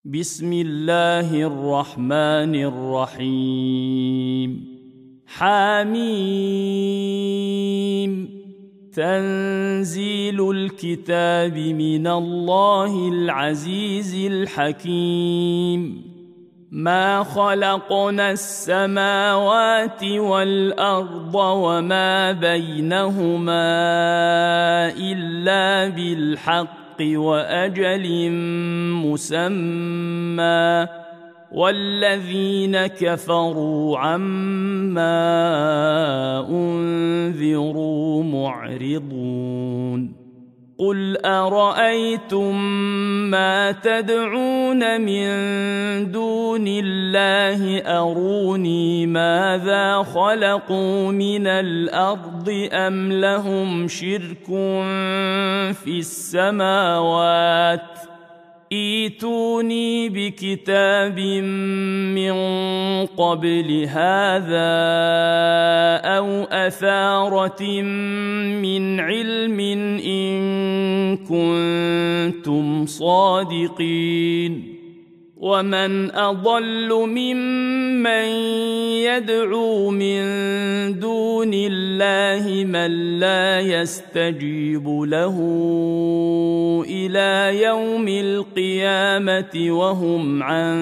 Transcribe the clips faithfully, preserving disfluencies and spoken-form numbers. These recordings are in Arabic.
بسم الله الرحمن الرحيم. حميم. تنزيل الكتاب من الله العزيز الحكيم. ما خلقنا السماوات والأرض وما بينهما إلا بالحق وأجل مسمى، والذين كفروا عما أنذروا معرضون. قل أرأيتم ما تدعون من دون الله أروني ماذا خلقوا من الأرض أم لهم شرك في السماوات؟ ائتوني بكتاب من قبل هذا أو أثارة من علم إن كنتم صادقين. ومن أضل ممن يدعو من دون الله من لا يستجيب له إلى يوم القيامة وهم عن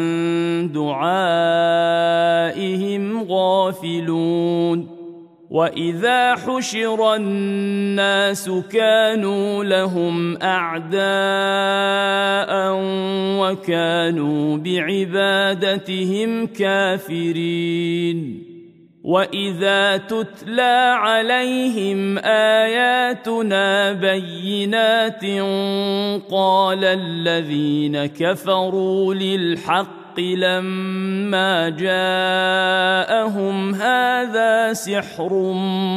دعائهم غافلون. وإذا حشر الناس كانوا لهم أعداء وكانوا بعبادتهم كافرين. وإذا تتلى عليهم آياتنا بينات قال الذين كفروا للحق لما جاءهم هذا سحر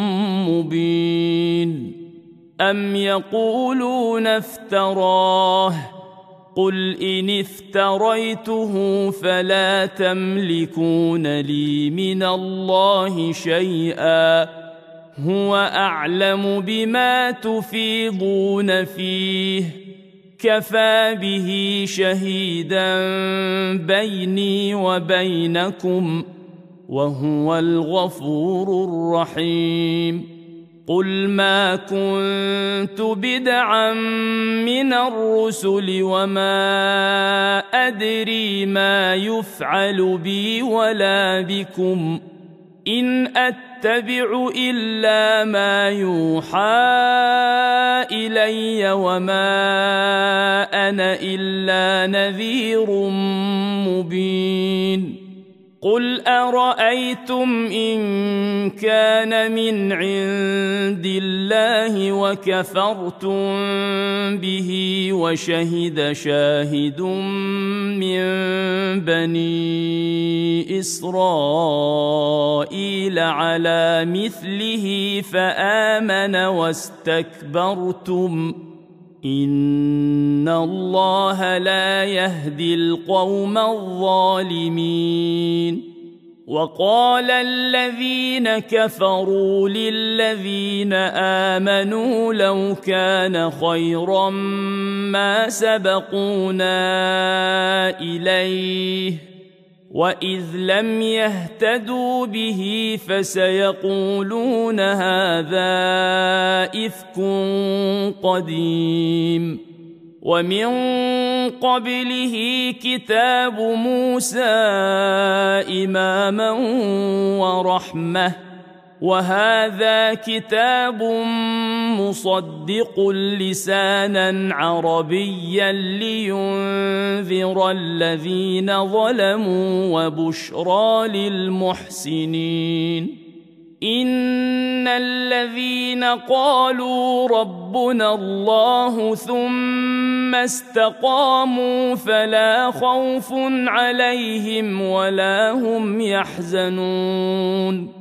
مبين. أم يقولون افتراه؟ قل إن افتريته فلا تملكون لي من الله شيئا، هو أعلم بما تفيضون فيه، كفى به شهيدا بيني وبينكم وهو الغفور الرحيم. قل ما كنت بدعا من الرسل وما أدري ما يفعل بي ولا بكم، إن أتبع إلا ما يوحى إلي وما أنا إلا نذير مبين. قل أرأيتم إن كان من عند الله وكفرتم به وشهد شاهد من بني إسرائيل على مثله فآمن واستكبرتم، إن الله لا يهدي القوم الظالمين. وقال الذين كفروا للذين آمنوا لو كان خيرا ما سبقونا إليه، وإذ لم يهتدوا به فسيقولون هذا إفك قديم. ومن قبله كتاب موسى إماما ورحمة، وهذا كتاب مصدق لسانا عربيا لينذر الذين ظلموا وبشرى للمحسنين. إن الذين قالوا ربنا الله ثم استقاموا فلا خوف عليهم ولا هم يحزنون،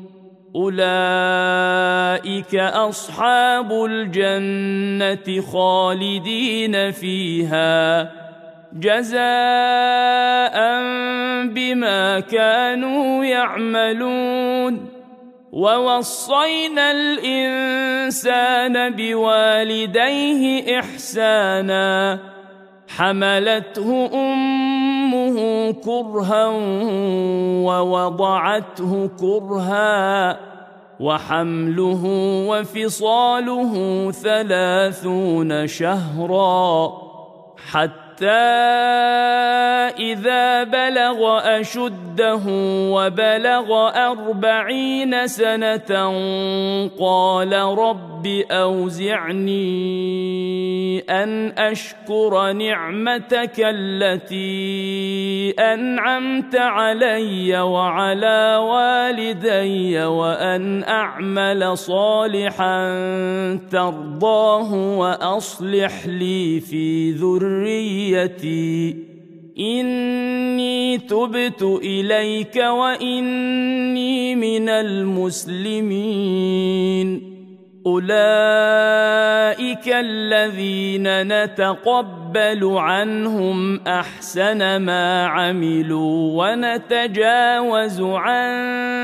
أولئك أصحاب الجنة خالدين فيها جزاء بما كانوا يعملون. ووصينا الإنسان بوالديه إحسانا حملته أمه كرها ووضعته كرها وحمله وفصاله ثلاثون شهرا حتى إذا بلغ أشده وبلغ أربعين سنة قال رب أوزعني أن أشكر نعمتك التي أنعمت علي وعلى والدي وأن أعمل صالحا ترضاه وأصلح لي في ذريتي إني تبت إليك وإني من المسلمين أولئك الذين نتقبل عنهم أحسن ما عملوا ونتجاوز عن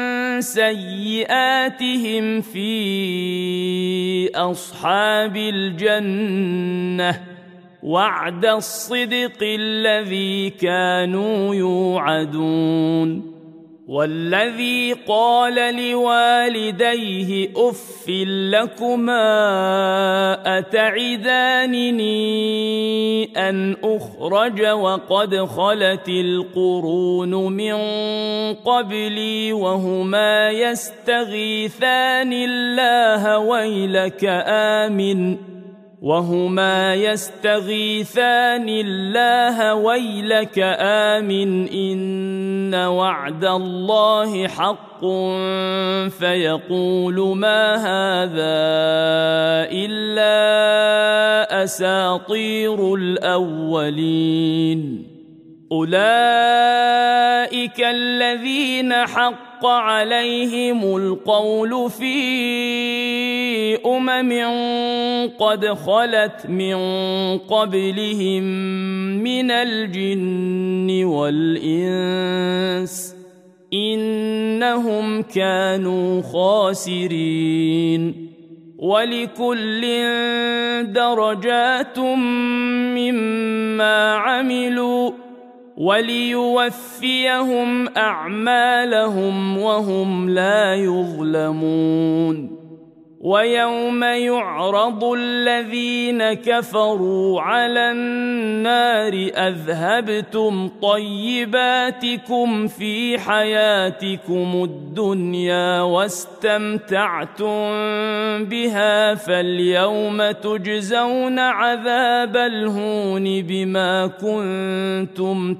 سيئاتهم في أصحاب الجنة وعد الصدق الذي كانوا يوعدون والذي قال لوالديه أف لكما أتعدانني أن أخرج وقد خلت القرون من قبلي وهما يستغيثان الله ويلك آمن وهما يستغيثان الله ويلك آمن إن وعد الله حق فيقول ما هذا إلا أساطير الأولين أولئك الذين حق عليهم القول في أمم قد خلت من قبلهم من الجن والإنس إنهم كانوا خاسرين ولكل درجات مما عملوا وليوفيهم أعمالهم وهم لا يظلمون ويوم يعرض الذين كفروا على النار أذهبتم طيباتكم في حياتكم الدنيا واستمتعتم بها فاليوم تجزون عذاب الهون بما كنتم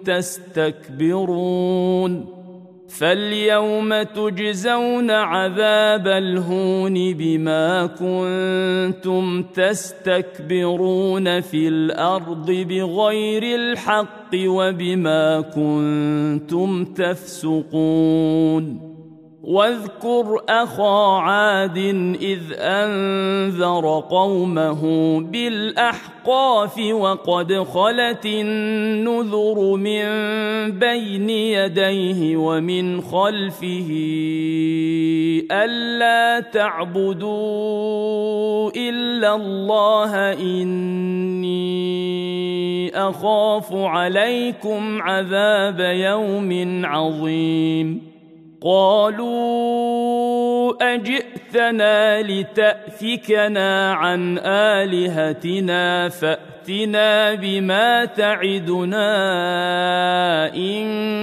تستكبرون فاليوم تجزون عذاب الهون بما كنتم تستكبرون في الأرض بغير الحق وبما كنتم تفسقون واذكر أخا عاد إذ أنذر قومه بالأحقاف وقد خلت النذر من بين يديه ومن خلفه ألا تعبدوا إلا الله إني أخاف عليكم عذاب يوم عظيم قالوا أجئتنا لتأفكنا عن آلهتنا فأتنا بما تعدنا إن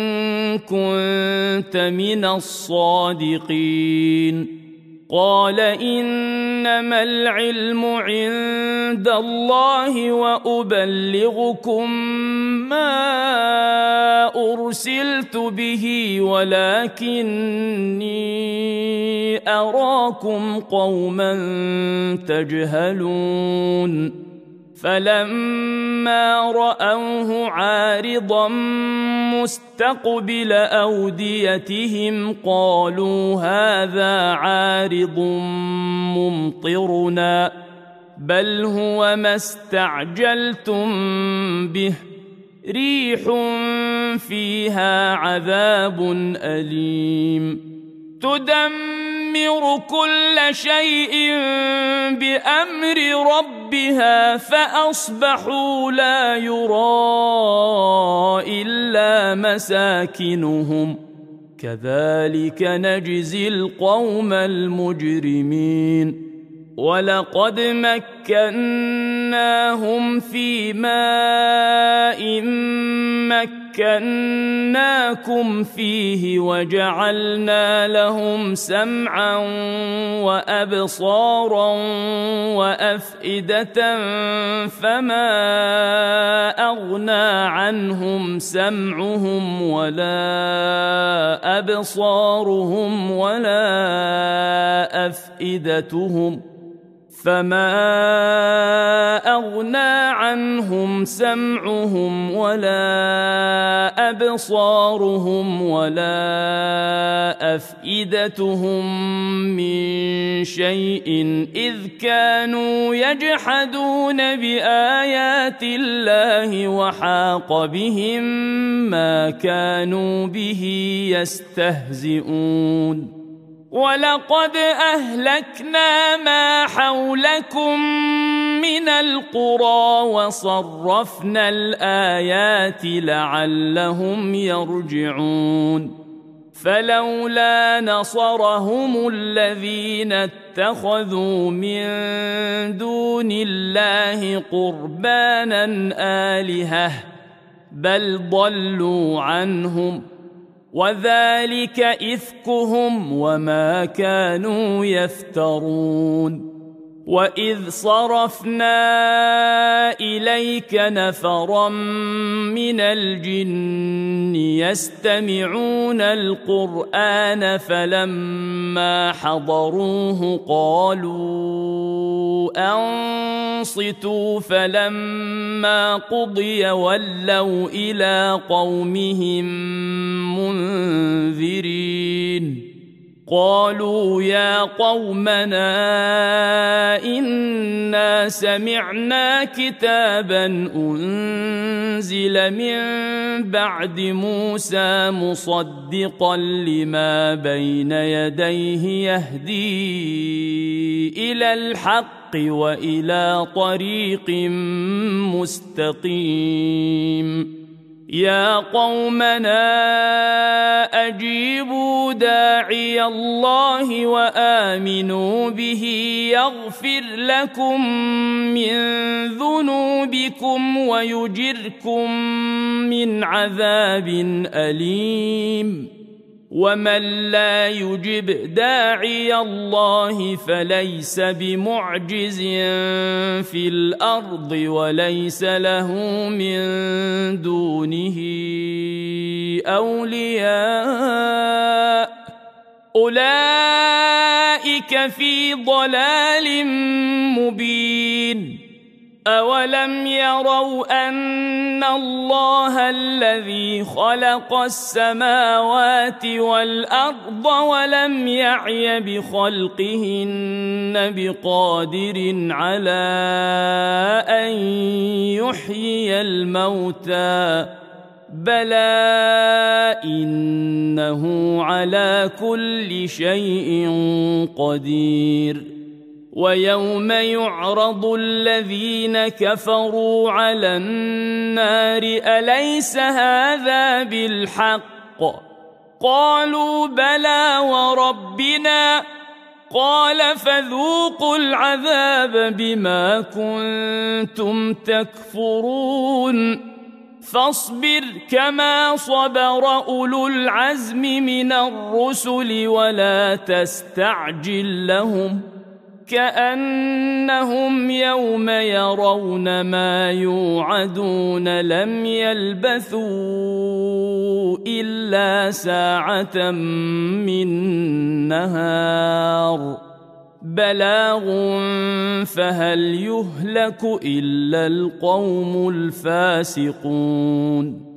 كنت من الصادقين قال إنما العلم عند الله وأبلغكم ما أرسلت به ولكني أراكم قوما تجهلون فلما رأوه عارضا مستقبل أوديتهم قالوا هذا عارض ممطرنا بل هو ما استعجلتم به ريح فيها عذاب أليم تدمر كل شيء بأمر ربها فأصبحوا لا يرى إلا مساكنهم كذلك نجزي القوم المجرمين ولقد مكناهم في ماء مكناكم فيه وجعلنا لهم سمعا وأبصارا وأفئدة فما أغنى عنهم سمعهم ولا أبصارهم ولا أفئدتهم فما أغنى عنهم سمعهم ولا أبصارهم ولا أفئدتهم من شيء إذ كانوا يجحدون بآيات الله وحاق بهم ما كانوا به يستهزئون ولقد أهلكنا ما حولكم من القرى وصرفنا الآيات لعلهم يرجعون فلولا نصرهم الذين اتخذوا من دون الله قربانا آلهة بل ضلوا عنهم وذلك إفكهم وما كانوا يفترون وإذ صرفنا إليك نفرا من الجن يستمعون القرآن فلما حضروه قالوا أنصتوا فلما قضي ولوا إلى قومهم منذرين قالوا يا قومنا إنا سمعنا كتابا أنزل من بعد موسى مصدقا لما بين يديه يهدي إلى الحق وإلى طريق مستقيم يا قومنا أجيبوا داعي الله وآمنوا به يغفر لكم من ذنوبكم ويجركم من عذاب أليم ومن لا يجب داعي الله فليس بمعجز في الأرض وليس له من دونه أولياء أولئك في ضلال مبين أولم يروا أن الله الذي خلق السماوات والأرض ولم يعي بخلقهن بقادر على أن يحيي الموتى بلى إنه على كل شيء قدير ويوم يعرض الذين كفروا على النار أليس هذا بالحق قالوا بلى وربنا قال فذوقوا العذاب بما كنتم تكفرون فاصبر كما صبر أولو العزم من الرسل ولا تستعجل لهم كأنهم يوم يرون ما يوعدون لم يلبثوا إلا ساعة من نهار بلاغ فهل يهلك إلا القوم الفاسقون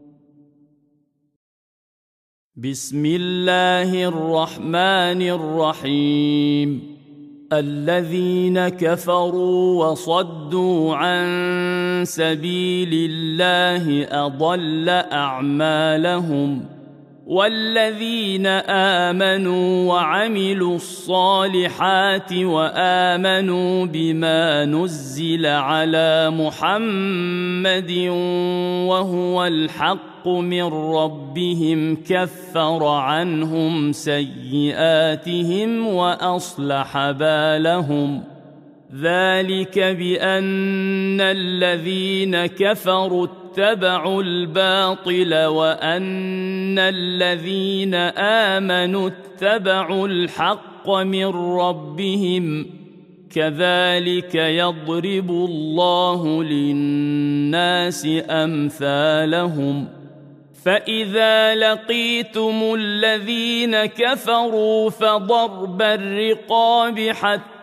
بسم الله الرحمن الرحيم الذين كفروا وصدوا عن سبيل الله أضل أعمالهم والذين آمنوا وعملوا الصالحات وآمنوا بما نزل على محمد وهو الحق من ربهم كفر عنهم سيئاتهم وأصلح بالهم ذلك بأن الذين كفروا اتبعوا الباطل وأن الذين آمنوا اتبعوا الحق من ربهم كذلك يضرب الله للناس أمثالهم فإذا لقيتم الذين كفروا فضرب الرقاب حتى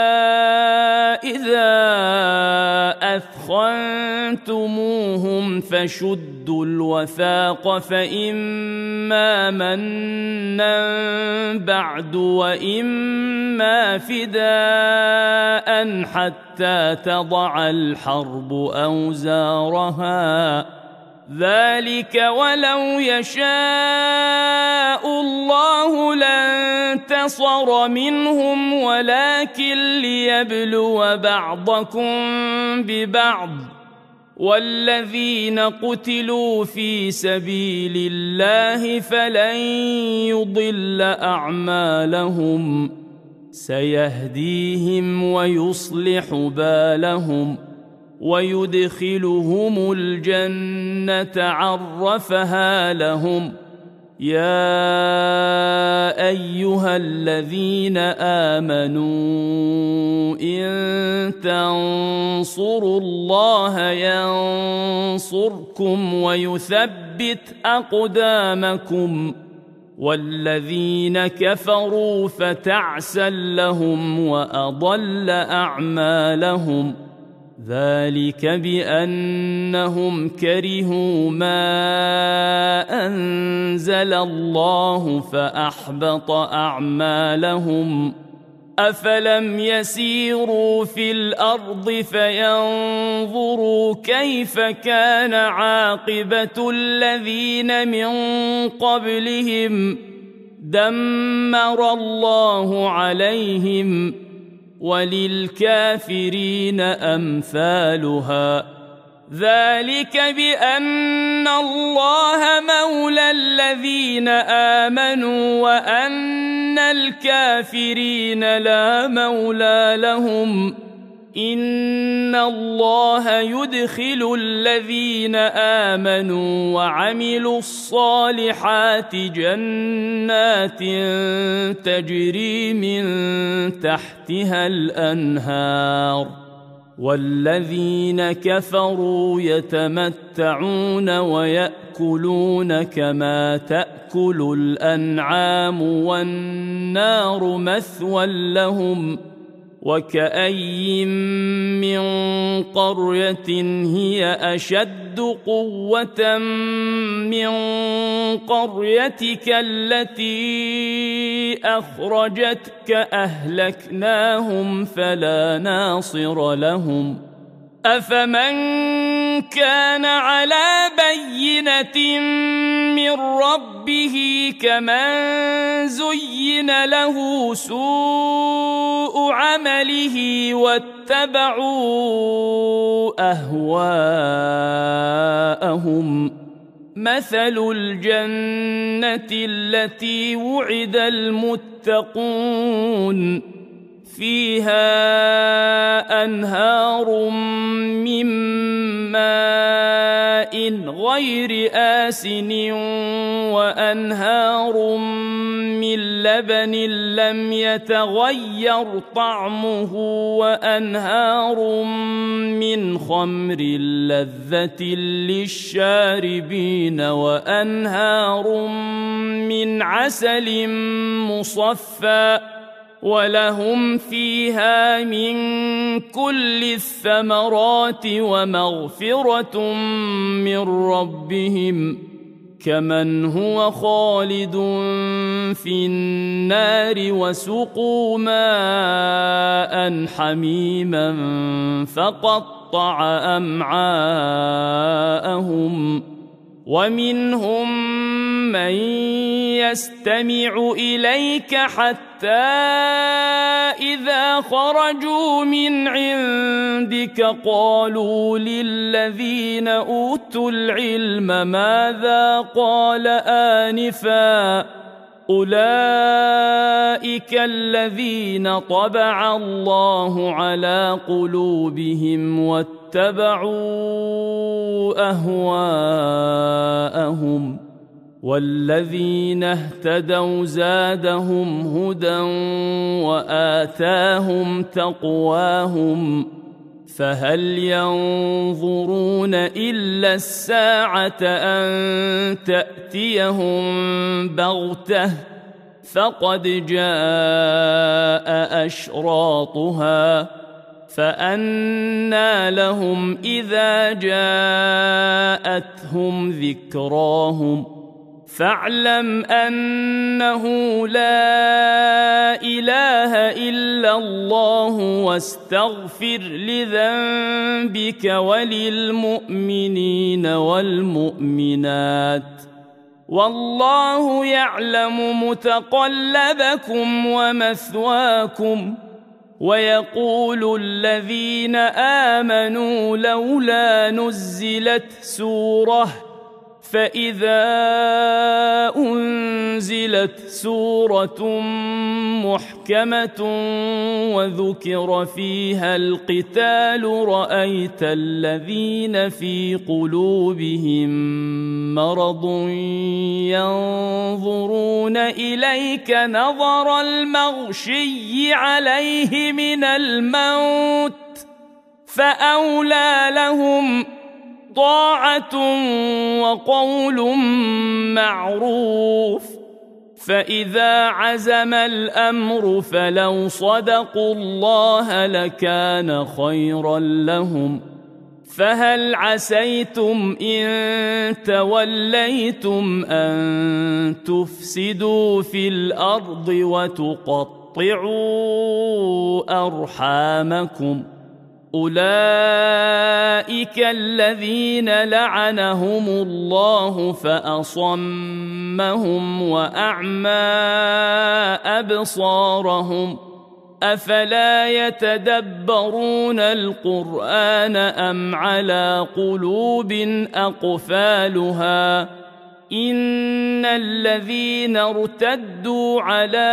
إذا أثخنتموهم فشدوا الوثاق فإما منا بعد وإما فداء حتى تضع الحرب أوزارها ذلك ولو يشاء الله لانتصر منهم ولكن ليبلو بعضكم ببعض والذين قتلوا في سبيل الله فلن يضل أعمالهم سيهديهم ويصلح بالهم ويدخلهم الجنة عرفها لهم يا أيها الذين آمنوا إن تنصروا الله ينصركم ويثبت أقدامكم والذين كفروا فتعسا لهم وأضل أعمالهم ذلك بأنهم كرهوا ما أنزل الله فأحبط أعمالهم أفلم يسيروا في الأرض فينظروا كيف كان عاقبة الذين من قبلهم دمر الله عليهم وللكافرين أمثالها ذلك بأن الله مولى الذين آمنوا وأن الكافرين لا مولى لهم إن الله يدخل الذين آمنوا وعملوا الصالحات جنات تجري من تحتها الأنهار والذين كفروا يتمتعون ويأكلون كما تأكل الأنعام والنار مثوى لهم وكأي من قرية هي أشد قوة من قريتك التي أخرجتك أهلكناهم فلا ناصر لهم أفمن كان على بينة من ربه كمن زين له سوء عمله واتبعوا أهواءهم مثل الجنة التي وعد المتقون فيها أنهار من ماء غير آسن وأنهار من لبن لم يتغير طعمه وأنهار من خمر لذة للشاربين وأنهار من عسل مصفى ولهم فيها من كل الثمرات ومغفرة من ربهم كمن هو خالد في النار وسقوا ماء حميما فقطع أمعاءهم ومنهم من يستمع إليك حتى إذا خرجوا من عندك قالوا للذين أوتوا العلم ماذا قال آنفا أولئك الذين طبع الله على قلوبهم واتبعوا أهواءهم والذين اهتدوا زادهم هدى وآتاهم تقواهم فهل ينظرون إلا الساعة أن تأتيهم بغتة فقد جاء أشراطها فأنى لهم إذا جاءتهم ذكراهم فاعلم أنه لا إله إلا الله واستغفر لذنبك وللمؤمنين والمؤمنات والله يعلم متقلبكم ومثواكم ويقول الذين آمنوا لولا نزلت سورة فإذا أنزلت سورة محكمة وذكر فيها القتال رأيت الذين في قلوبهم مرض ينظرون إليك نظر المغشي عليه من الموت فأولى لهم طاعة وقول معروف فإذا عزم الأمر فلو صدقوا الله لكان خيرا لهم فهل عسيتم إن توليتم أن تفسدوا في الأرض وتقطعوا أرحامكم أولئك الذين لعنهم الله فأصمهم وأعمى أبصارهم أفلا يتدبرون القرآن أم على قلوب أقفالها إن الذين ارتدوا على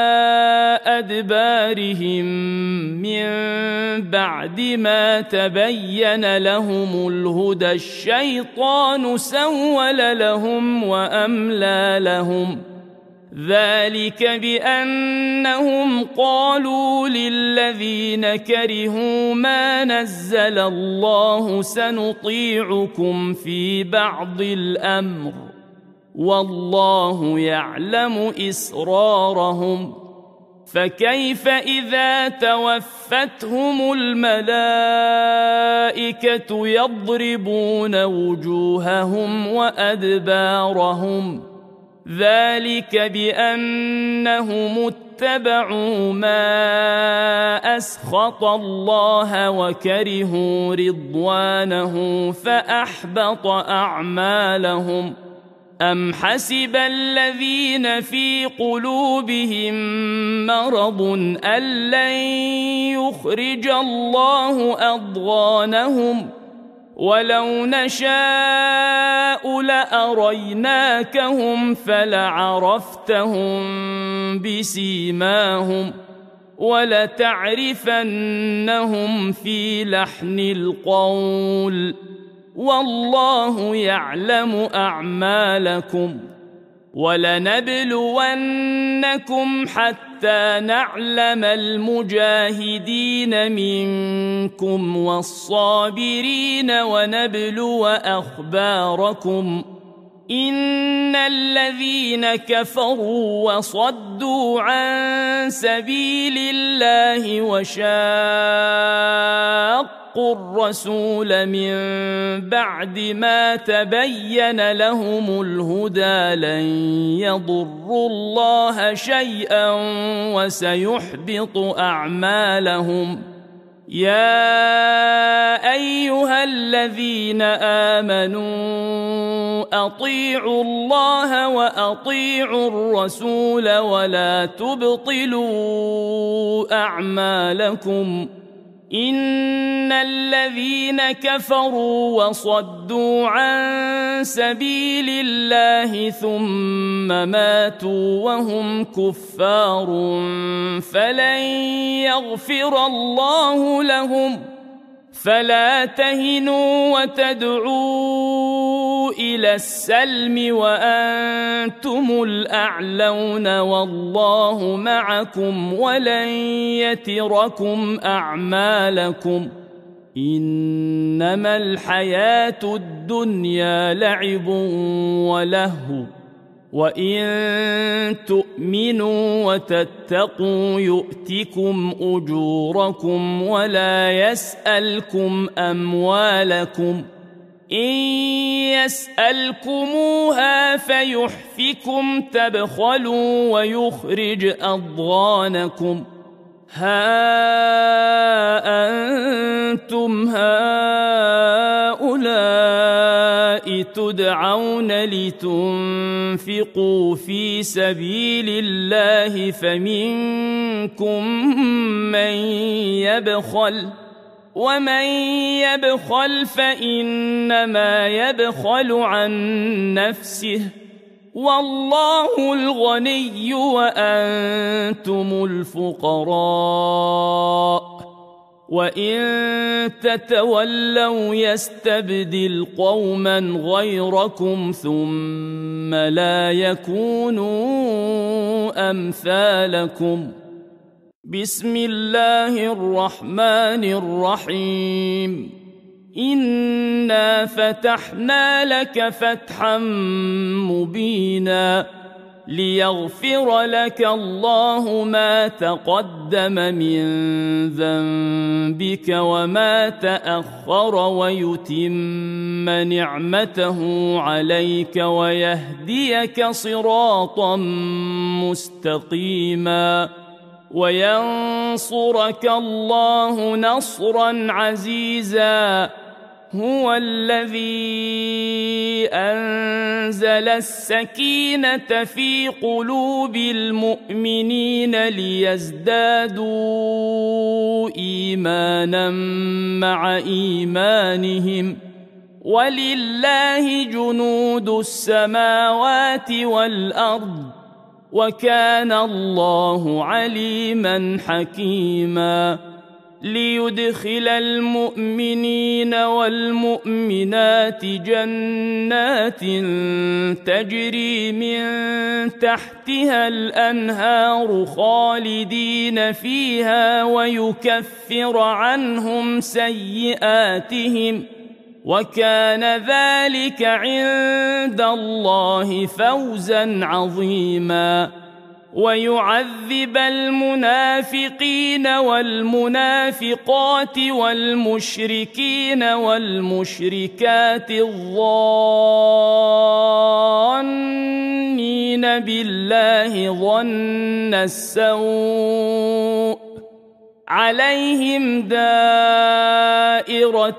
أدبارهم من بعد ما تبين لهم الهدى الشيطان سول لهم وأملى لهم ذلك بأنهم قالوا للذين كرهوا ما نزل الله سنطيعكم في بعض الأمر والله يعلم إسرارهم فكيف إذا توفتهم الملائكة يضربون وجوههم وأدبارهم ذلك بأنهم اتبعوا ما أسخط الله وكرهوا رضوانه فأحبط أعمالهم أم حسب الذين في قلوبهم مرض أن لن يخرج الله أضغانهم ولو نشاء لأريناكهم فلعرفتهم بسيماهم ولتعرفنهم في لحن القول والله يعلم أعمالكم ولنبلونكم حتى نعلم المجاهدين منكم والصابرين ونبلو أخباركم إن الذين كفروا وصدوا عن سبيل الله وشاقوا الرسول من بعد ما تبين لهم الهدى لن يضروا الله شيئا وسيحبط أعمالهم يا أيها الذين آمنوا أطيعوا الله وأطيعوا الرسول ولا تبطلوا أعمالكم إن الذين كفروا وصدوا عن سبيل الله ثم ماتوا وهم كفار فلن يغفر الله لهم فلا تهنوا وتدعوا إلى السلم وأنتم الأعلون والله معكم ولن يتركم أعمالكم إنما الحياة الدنيا لعب ولهو وإن تؤمنوا وتتقوا يؤتكم أجوركم ولا يسألكم أموالكم إن يسألكموها فيحفكم تبخلوا ويخرج أضغانكم ها أنتم هؤلاء تدعون لتنفقوا في سبيل الله فمنكم من يبخل ومن يبخل فإنما يبخل عن نفسه والله الغني وأنتم الفقراء وإن تتولوا يستبدل قوما غيركم ثم لا يكونوا أمثالكم بسم الله الرحمن الرحيم إنا فتحنا لك فتحا مبينا ليغفر لك الله ما تقدم من ذنبك وما تأخر ويتم نعمته عليك ويهديك صراطا مستقيما وينصرك الله نصرا عزيزا هو الذي أنزل السكينة في قلوب المؤمنين ليزدادوا إيمانا مع إيمانهم ولله جنود السماوات والأرض وكان الله عليما حكيما ليدخل المؤمنين والمؤمنات جنات تجري من تحتها الأنهار خالدين فيها ويكفر عنهم سيئاتهم وكان ذلك عند الله فوزا عظيما ويعذب المنافقين والمنافقات والمشركين والمشركات الظانين بالله ظن السوء عليهم دائرة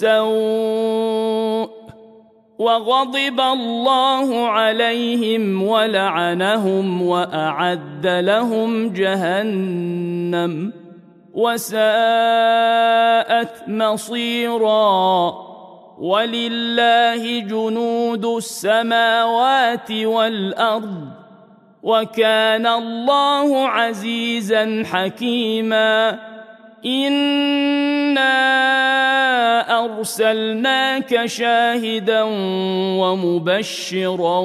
السوء وغضب الله عليهم ولعنهم وأعد لهم جهنم وساءت مصيرا ولله جنود السماوات والأرض وكان الله عزيزا حكيما إنا أرسلناك شاهدا ومبشرا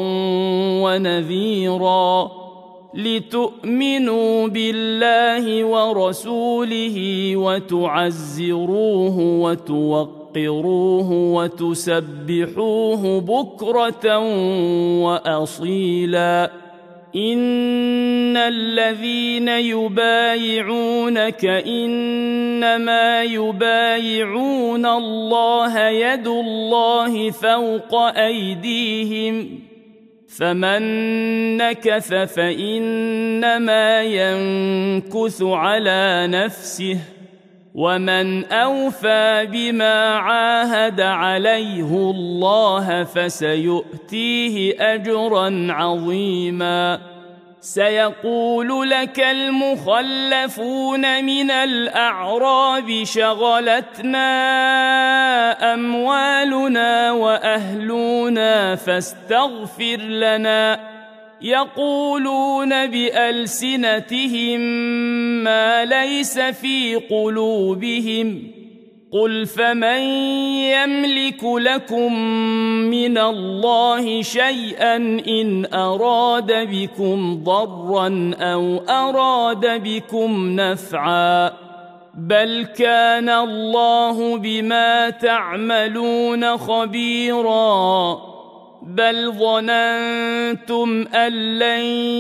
ونذيرا لتؤمنوا بالله ورسوله وتعزروه وتوقروه وتسبحوه بكرة وأصيلا إن الذين يبايعونك إنما يبايعون الله يد الله فوق أيديهم فمن نكث فإنما ينكث على نفسه ومن أوفى بما عاهد عليه الله فسيؤتيه أجرا عظيما. سيقول لك المخلفون من الأعراب شغلتنا أموالنا وأهلنا فاستغفر لنا، يقولون بألسنتهم ما ليس في قلوبهم، قل فمن يملك لكم من الله شيئا إن أراد بكم ضرا أو أراد بكم نفعا، بل كان الله بما تعملون خبيرا. بل ظننتم أن لن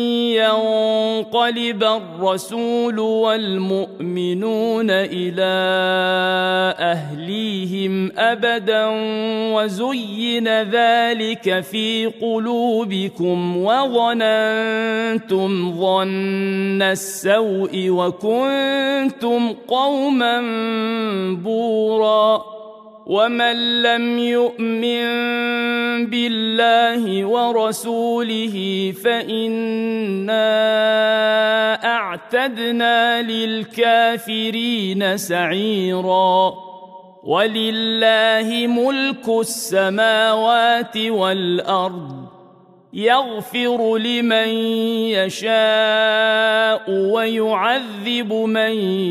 ينقلب الرسول والمؤمنون إلى أهليهم أبدا وزين ذلك في قلوبكم وظننتم ظن السوء وكنتم قوما بورا. ومن لم يؤمن بالله ورسوله فإنا أعتدنا للكافرين سعيرا. ولله ملك السماوات والأرض، يغفر لمن يشاء ويعذب من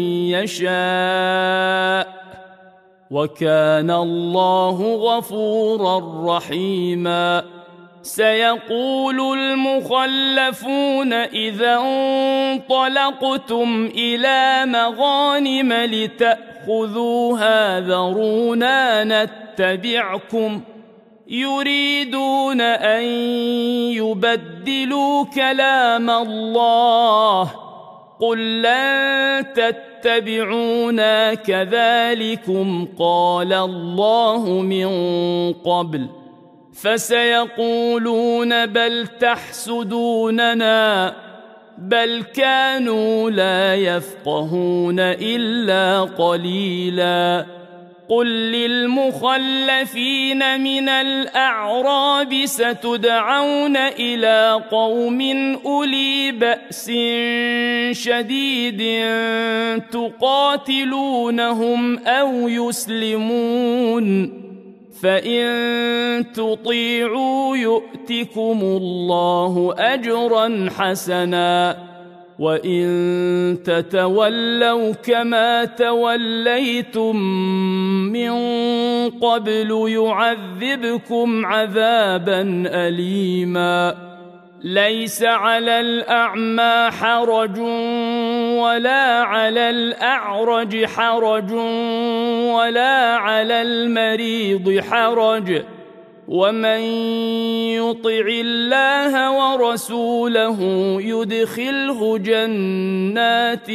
يشاء، وكان الله غفورا رحيما. سيقول المخلفون إذا انطلقتم إلى مغانم لتأخذوها ذرونا نتبعكم، يريدون أن يبدلوا كلام الله، قل لن تتبعونا كذلكم قال الله من قبل. فسيقولون بل تحسدوننا، بل كانوا لا يفقهون إلا قليلا. قل للمخلفين من الأعراب ستدعون إلى قوم أولي بأس شديد تقاتلونهم أو يسلمون، فإن تطيعوا يؤتكم الله أجرا حسنا، وإن تتولوا كما توليتم من قبل يعذبكم عذابا أليما. ليس على الأعمى حرج ولا على الأعرج حرج ولا على المريض حرج، ومن يطع الله ورسوله يدخله جنات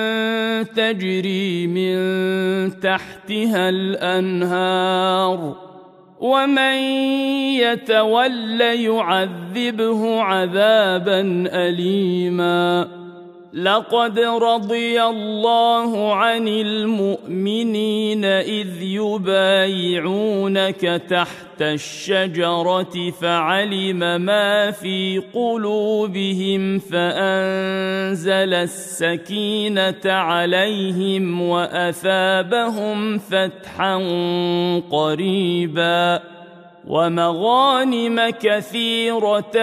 تجري من تحتها الأنهار، ومن يتول يعذبه عذابا أليما. لقد رضي الله عن المؤمنين إذ يبايعونك تحت الشجرة فعلم ما في قلوبهم فأنزل السكينة عليهم وأثابهم فتحا قريبا ومغانم كثيرة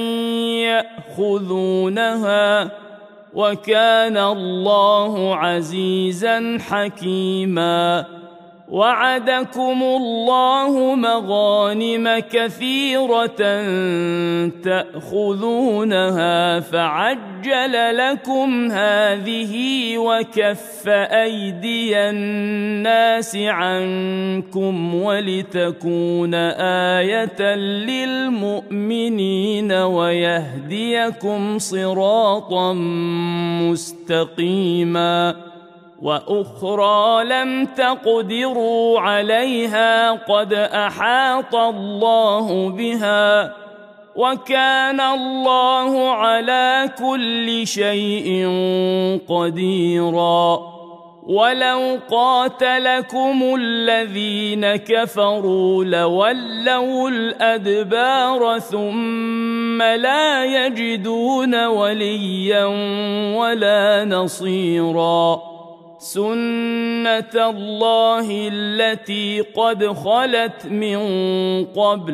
يأخذونها، وكان الله عزيزا حكيما. وعدكم الله مغانم كثيرة تأخذونها فعجل لكم هذه وكف أيدي الناس عنكم ولتكون آية للمؤمنين ويهديكم صراطا مستقيما. وأخرى لم تقدروا عليها قد أحاط الله بها، وكان الله على كل شيء قديرا. ولو قاتلكم الذين كفروا لولوا الأدبار ثم لا يجدون وليا ولا نصيرا سنة الله التي قد خلت من قبل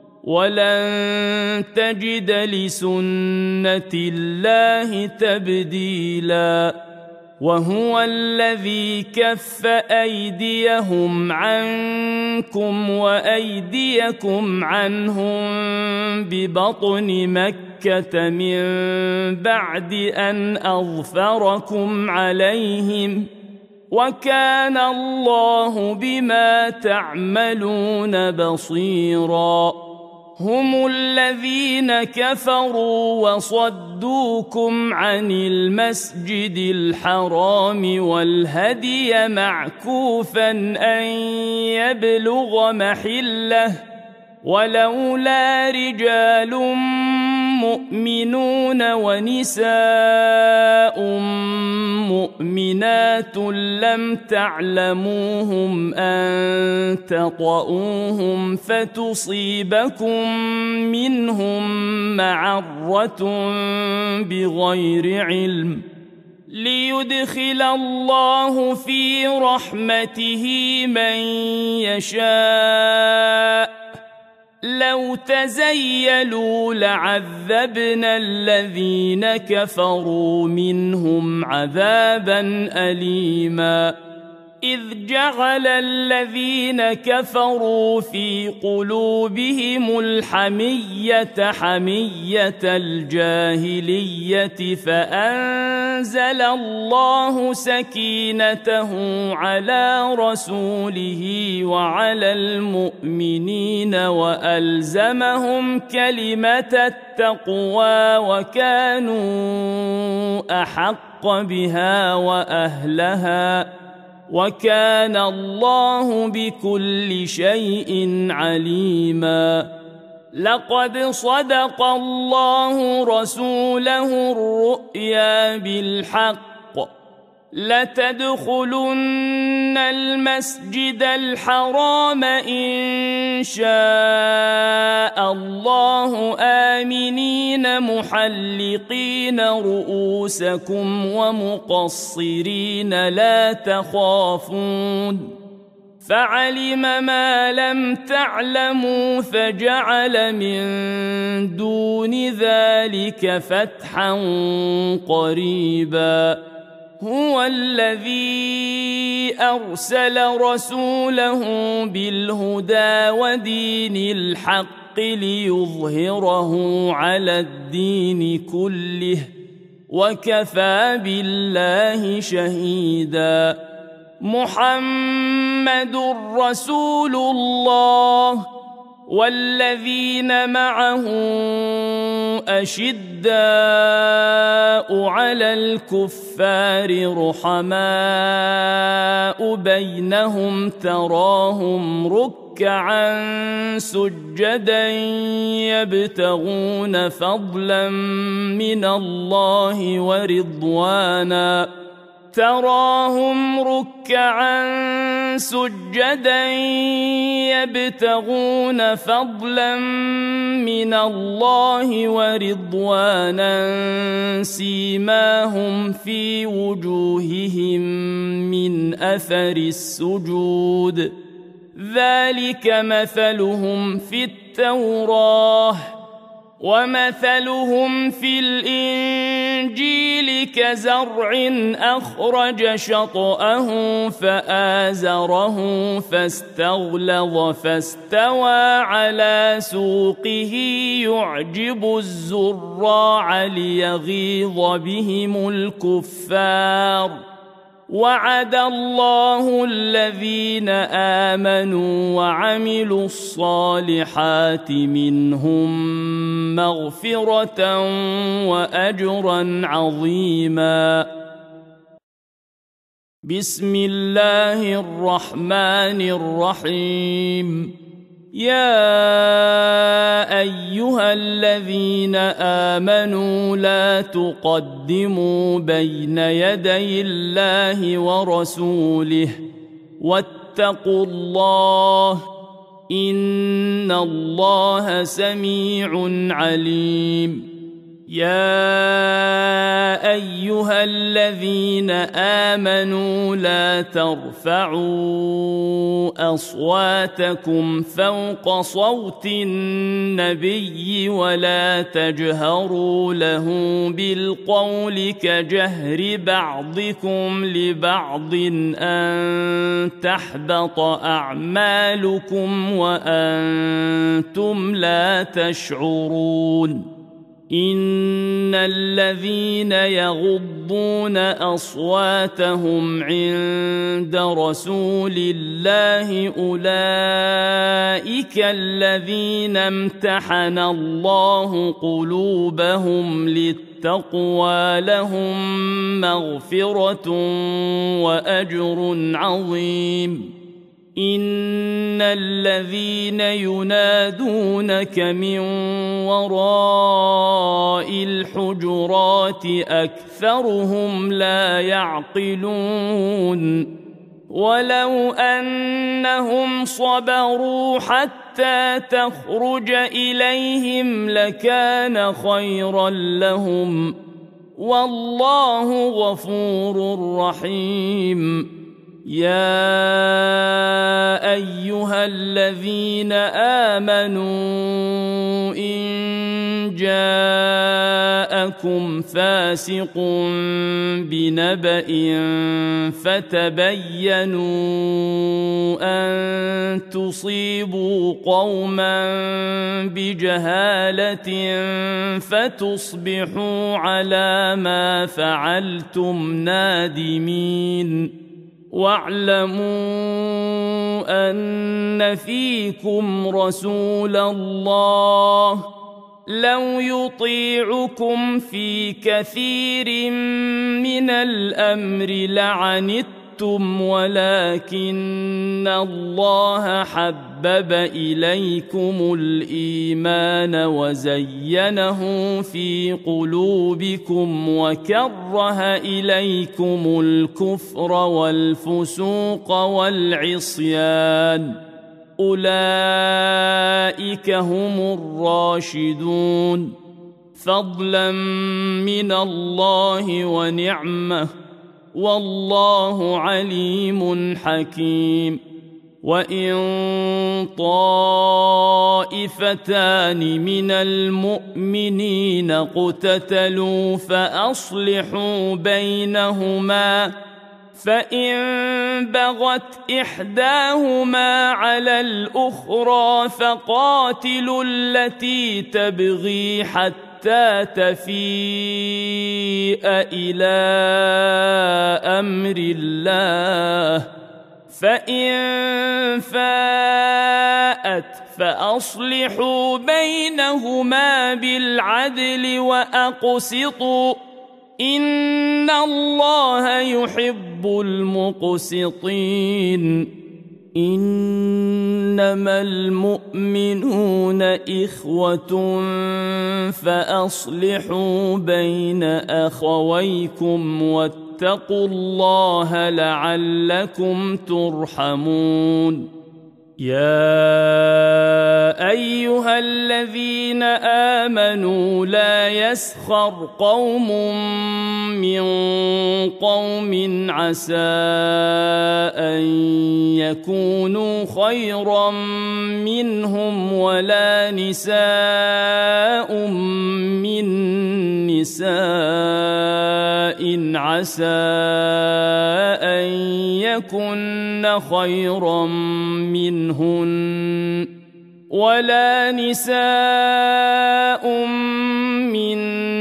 ولن تجد لسنة الله تبديلا وهو الذي كف أيديهم عنكم وأيديكم عنهم ببطن مكة من بعد أن أظفركم عليهم وكان الله بما تعملون بصيراً هم الذين كفروا وصدوكم عن المسجد الحرام والهدي معكوفا أن يبلغ محله ولولا رجال مؤمنون ونساء مؤمنات لم تعلموهم أن تطؤوهم فتصيبكم منهم معرة بغير علم ليدخل الله في رحمته من يشاء لو تزيلوا لعذبنا الذين كفروا منهم عذابا أليما إذ جعل الذين كفروا في قلوبهم الحمية حمية الجاهلية فأنزل الله سكينته على رسوله وعلى المؤمنين وألزمهم كلمة التقوى وكانوا أحق بها وأهلها وكان الله بكل شيء عليما لقد صدق الله رسوله الرؤيا بالحق لتدخلن المسجد الحرام إن شاء الله آمنين محلقين رؤوسكم ومقصرين لا تخافون فعلم ما لم تعلموا فجعل من دون ذلك فتحا قريبا هو الذي أرسل رسوله بالهدى ودين الحق ليظهره على الدين كله وكفى بالله شهيدا محمد رسول الله والذين معه أشداء على الكفار رحماء بينهم تراهم ركعا سجدا يبتغون فضلا من الله ورضوانا تراهم ركعا سجدا يبتغون فضلا من الله ورضوانا سيماهم في وجوههم من أثر السجود ذلك مثلهم في التوراة ومثلهم في الإنجيل كزرع أخرج شطأه فآزره فاستغلظ فاستوى على سوقه يعجب الزراع ليغيظ بهم الكفار وعد الله الذين آمنوا وعملوا الصالحات منهم مغفرة وأجرا عظيما بسم الله الرحمن الرحيم يا أيها الذين آمنوا لا تقدموا بين يدي الله ورسوله واتقوا الله إن الله سميع عليم. يا أيها الذين آمنوا لا ترفعوا أصواتكم فوق صوت النبي ولا تجهروا له بالقول كجهر بعضكم لبعض أن تحبط أعمالكم وأنتم لا تشعرون. إن الذين يغضون أصواتهم عند رسول الله أولئك الذين امتحن الله قلوبهم للتقوى لهم مغفرة وأجر عظيم. إن الذين ينادونك من وراء الحجرات أكثرهم لا يعقلون. ولو أنهم صبروا حتى تخرج إليهم لكان خيرا لهم والله غفور رحيم. يا أيها الذين آمنوا إن جاءكم فاسق بنبأ فتبينوا أن تصيبوا قوما بجهالة فتصبحوا على ما فعلتم نادمين. واعلموا أن فيكم رسول الله لو يطيعكم في كثير من الأمر لعنتم ولكن الله حبب إليكم الإيمان وزينه في قلوبكم وكره إليكم الكفر والفسوق والعصيان أولئك هم الراشدون فضلا من الله ونعمه والله عليم حكيم. وإن طائفتان من المؤمنين اقتتلوا فأصلحوا بينهما فإن بغت إحداهما على الأخرى فقاتلوا التي تبغي حتى تفيء إلى أمر الله فإن فاءت فأصلحوا بينهما بالعدل وأقسطوا إن الله يحب المقسطين. إنما المؤمنون إخوة فأصلحوا بين أخويكم واتقوا الله لعلكم ترحمون. يا أيها الذين آمنوا لا يسخر قوم من قوم عسى أن يكونوا خيرا منهم ولا نساء من نساء عسى أن يكن خيرا منهن ولا نساء من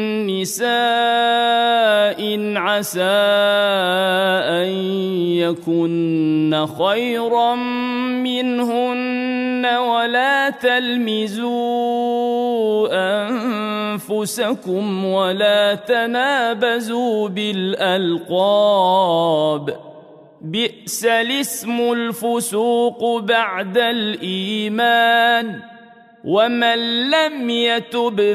نساء عسى أن يكن خيرا منهن ولا تلمزوا أنفسكم ولا تنابزوا بالألقاب بئس الاسم الفسوق بعد الإيمان ومن لم يتب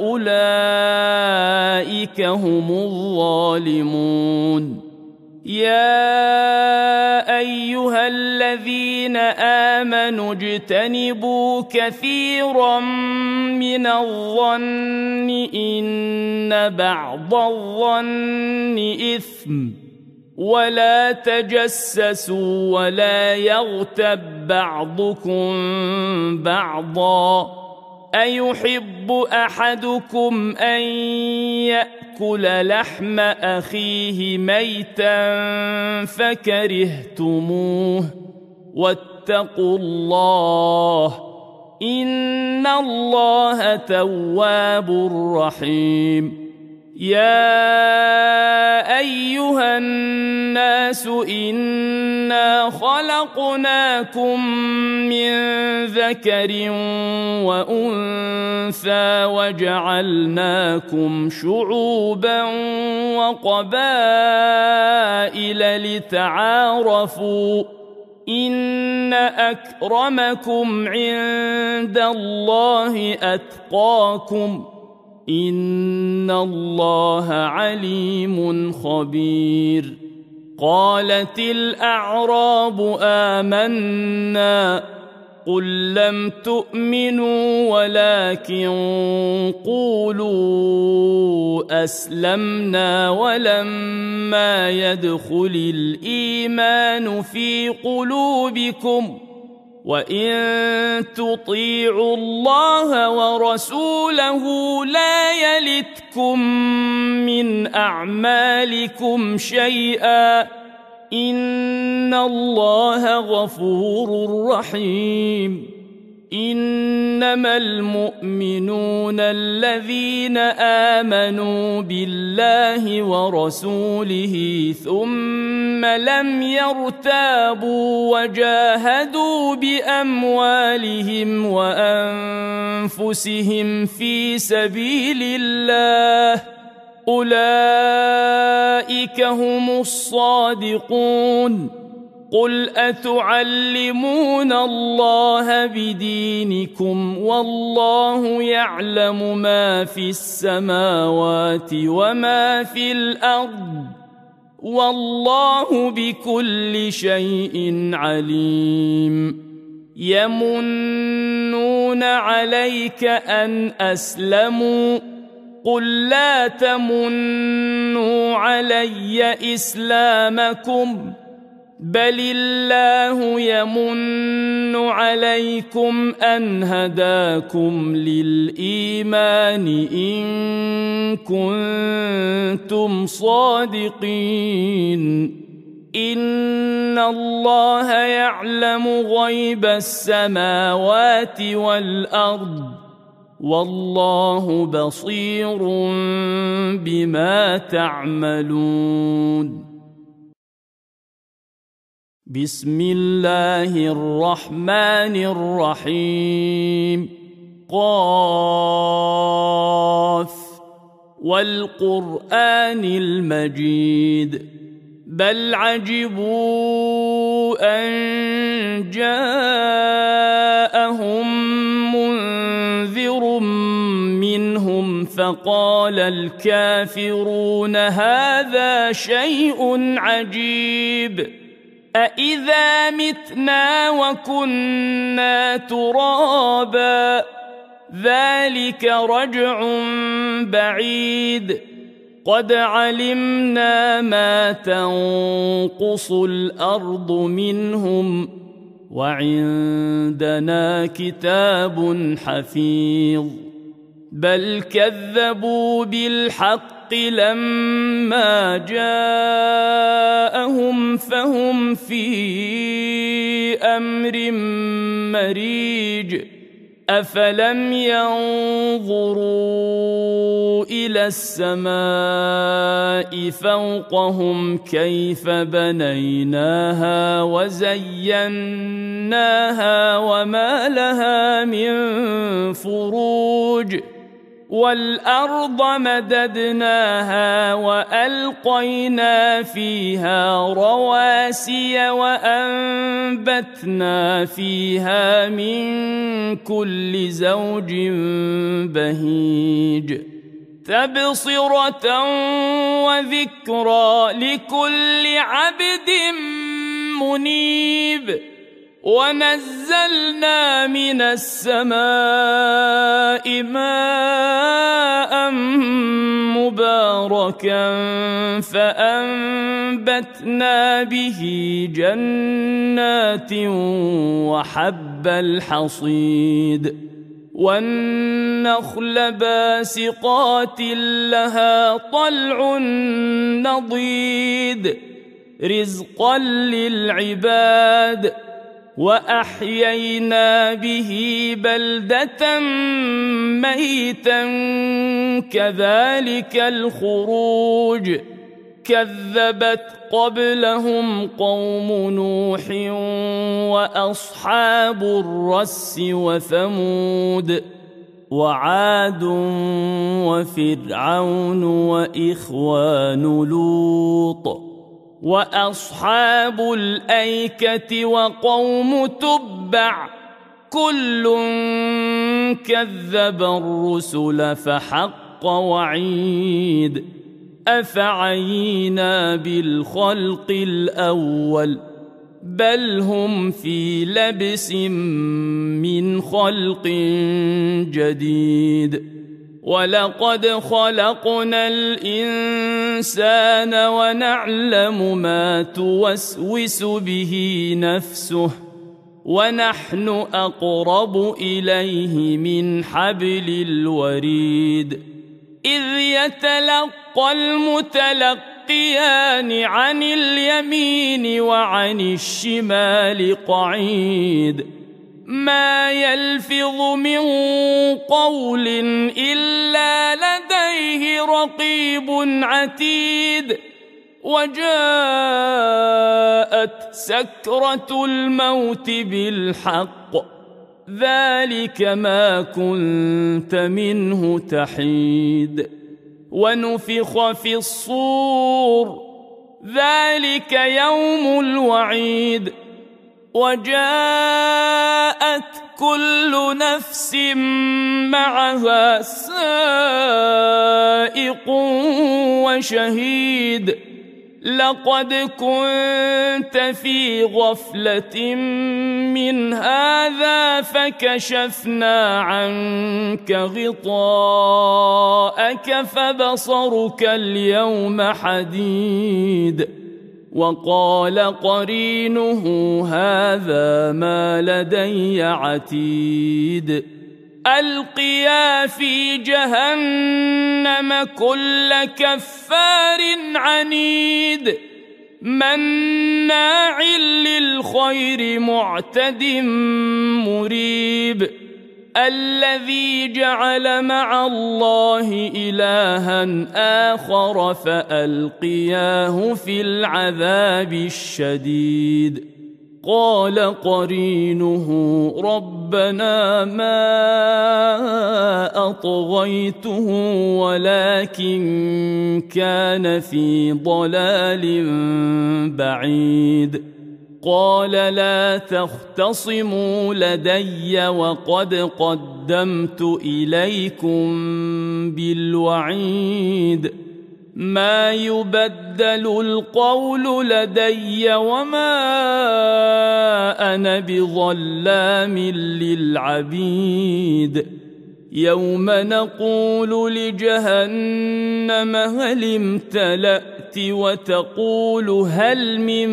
فأولئك هم الظالمون يا أيها الذين آمنوا اجتنبوا كثيرا من الظن إن بعض الظن إثم ولا تجسسوا ولا يغتب بعضكم بعضا أيحب أحدكم أن يأكل لحم أخيه ميتا فكرهتموه واتقوا الله إن الله تواب رحيم يا أيها الناس إنا خلقناكم من ذكر وأنثى وجعلناكم شعوبا وقبائل لتعارفوا إن أكرمكم عند الله أتقاكم إن الله عليم خبير قالت الأعراب آمنا قل لم تؤمنوا ولكن قولوا أسلمنا ولما يدخل الإيمان في قلوبكم وإن تطيعوا الله ورسوله لا يلتكم من أعمالكم شيئا إن الله غفور رحيم إنما المؤمنون الذين آمنوا بالله ورسوله ثم لم يرتابوا وجاهدوا بأموالهم وأنفسهم في سبيل الله أولئك هم الصادقون قل أتعلمون الله بدينكم والله يعلم ما في السماوات وما في الأرض والله بكل شيء عليم يمنون عليك أن أسلموا قل لا تمنوا علي إسلامكم بل الله يمن عليكم أن هداكم للإيمان إن كنتم صادقين إن الله يعلم غيب السماوات والأرض والله بصير بما تعملون بسم الله الرحمن الرحيم قاف والقرآن المجيد بل عجبوا أن جاءهم منذر منهم فقال الكافرون هذا شيء عجيب أإذا متنا وكنا ترابا ذلك رجع بعيد قد علمنا ما تنقص الأرض منهم وعندنا كتاب حفيظ بل كذبوا بالحق لما جاءهم فهم في أمر مريج أفلم ينظروا إلى السماء فوقهم كيف بنيناها وزيناها وما لها من فروج والأرض مددناها وألقينا فيها رواسي وأنبتنا فيها من كل زوج بهيج تبصرة وذكرى لكل عبد منيب. ونزلنا من السماء ماء مباركا فأنبتنا به جنات وحب الحصيد والنخل باسقات لها طلع نضيد رزقا للعباد. وأحيينا به بلدة ميتا كذلك الخروج كذبت قبلهم قوم نوح وأصحاب الرس وثمود وعاد وفرعون وإخوان لوط وأصحاب الأيكة وقوم تبع كل كذب الرسل فحق وعيد. أفعينا بالخلق الأول بل هم في لبس من خلق جديد. ولقد خلقنا الإنسان ونعلم ما توسوس به نفسه ونحن أقرب إليه من حبل الوريد. إذ يتلقى المتلقيان عن اليمين وعن الشمال قعيد ما يلفظ من قول إلا لديه رقيب عتيد. وجاءت سكرة الموت بالحق ذلك ما كنت منه تحيد. ونفخ في الصور ذلك يوم الوعيد. وجاءت كل نفس معها سائق وشهيد. لقد كنت في غفلة من هذا فكشفنا عنك غطاءك فبصرك اليوم حديد. وقال قرينه هذا ما لدي عتيد. ألقيا في جهنم كل كفار عنيد مناع للخير معتد مريب. الذي جعل مع الله إلها آخر فألقياه في العذاب الشديد. قال قرينه ربنا ما أطغيته ولكن كان في ضلال بعيد. قال لا تختصموا لدي وقد قدمت إليكم بالوعيد. ما يبدل القول لدي وما أنا بظلام للعبيد. يوم نقول لجهنم هل امتلأت وتقول هل من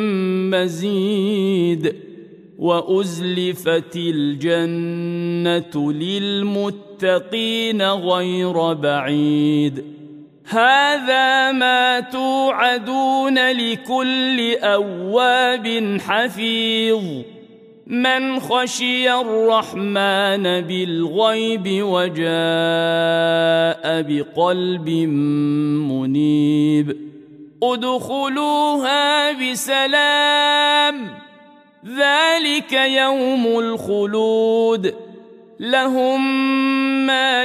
مزيد. وأزلفت الجنة للمتقين غير بعيد. هذا ما توعدون لكل أواب حفيظ من خشي الرحمن بالغيب وجاء بقلب منيب. ادخلوها بسلام ذلك يوم الخلود. لهم ما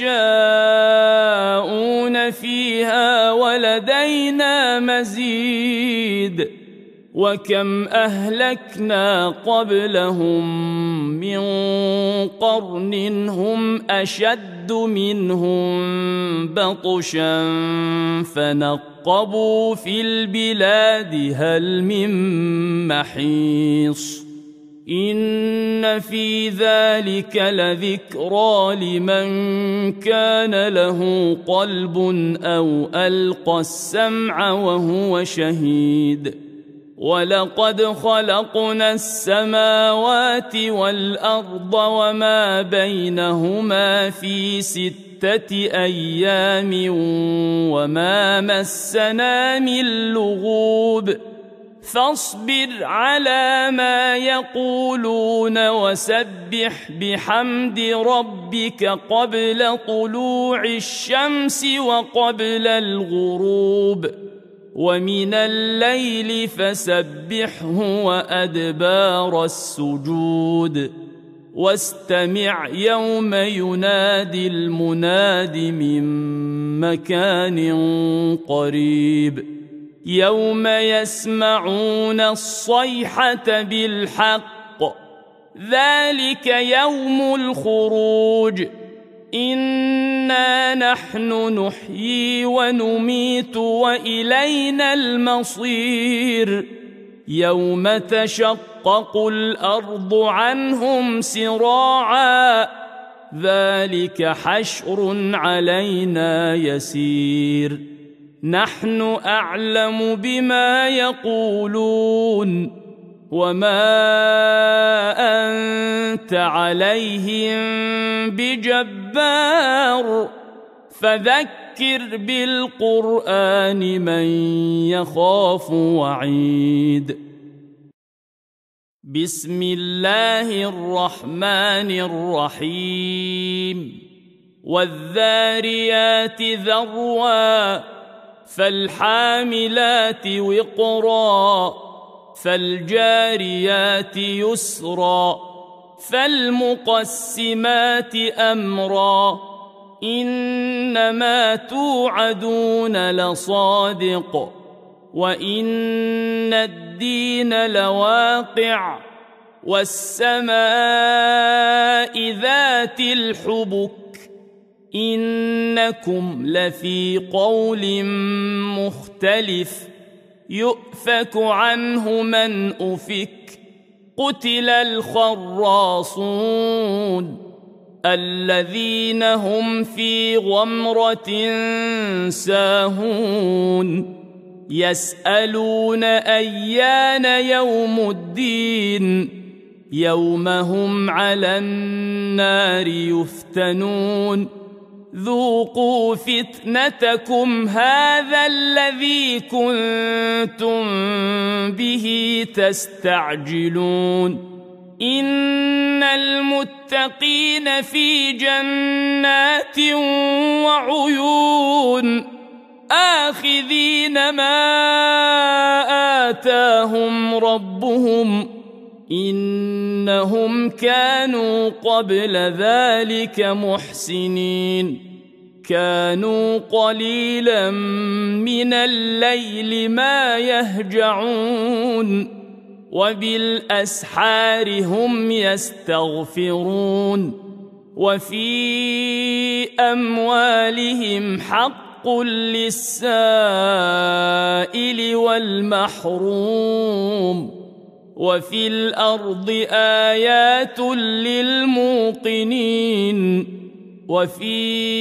يشاءون فيها ولدينا مزيد وكم أهلكنا قبلهم من قرن هم أشد منهم بطشا فنقبوا في البلاد هل من محيص إن في ذلك لذكرى لمن كان له قلب أو ألقى السمع وهو شهيد ولقد خلقنا السماوات والأرض وما بينهما في ستة أيام وما مسنا من لغوب فاصبر على ما يقولون وسبح بحمد ربك قبل طلوع الشمس وقبل الغروب ومن الليل فسبحه وأدبار السجود واستمع يوم ينادي المناد من مكان قريب يوم يسمعون الصيحة بالحق ذلك يوم الخروج إنا نحن نحيي ونميت وإلينا المصير يوم تشقق الأرض عنهم سراعا ذلك حشر علينا يسير نحن أعلم بما يقولون وما أنت عليهم بجبار فذكر بالقرآن من يخاف وعيد بسم الله الرحمن الرحيم والذاريات ذروا فالحاملات وقرا فالجاريات يسرا فالمقسمات أمرا إنما توعدون لصادق وإن الدين لواقع والسماء ذات الحبك إنكم لفي قول مختلف يؤفك عنه من أفك قتل الخراصون الذين هم في غمرة ساهون يسألون أيان يوم الدين يوم هم على النار يفتنون ذوقوا فتنتكم هذا الذي كنتم به تستعجلون إن المتقين في جنات وعيون آخذين ما آتاهم ربهم إنهم كانوا قبل ذلك محسنين كانوا قليلا من الليل ما يهجعون وبالأسحار هم يستغفرون وفي أموالهم حق للسائل والمحروم وفي الأرض آيات للموقنين وفي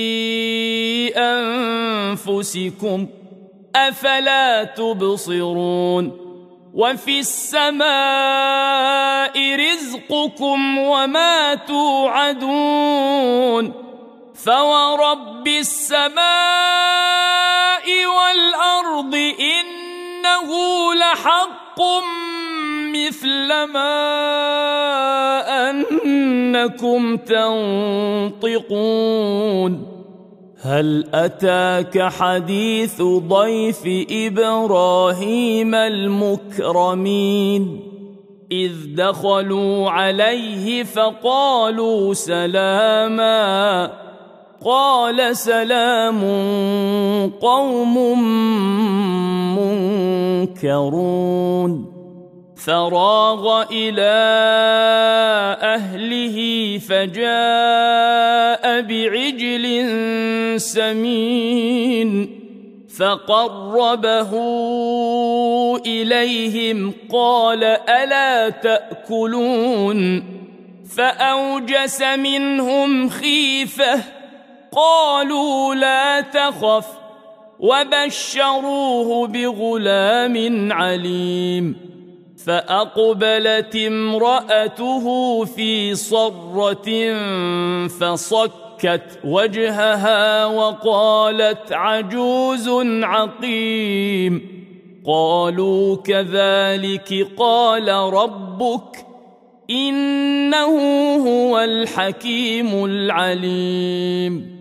أنفسكم أفلا تبصرون وفي السماء رزقكم وما توعدون فورب السماء والأرض إنه لحق مثل ما أنكم تنطقون هل أتاك حديث ضيف إبراهيم المكرمين إذ دخلوا عليه فقالوا سلاما قال سلام قوم منكرون فراغ إلى أهله فجاء بعجل سمين فقربه إليهم قال ألا تأكلون فأوجس منهم خيفة قالوا لا تخف وبشروه بغلام عليم فأقبلت امرأته في صرة فصكت وجهها وقالت عجوز عقيم قالوا كذلك قال ربك إنه هو الحكيم العليم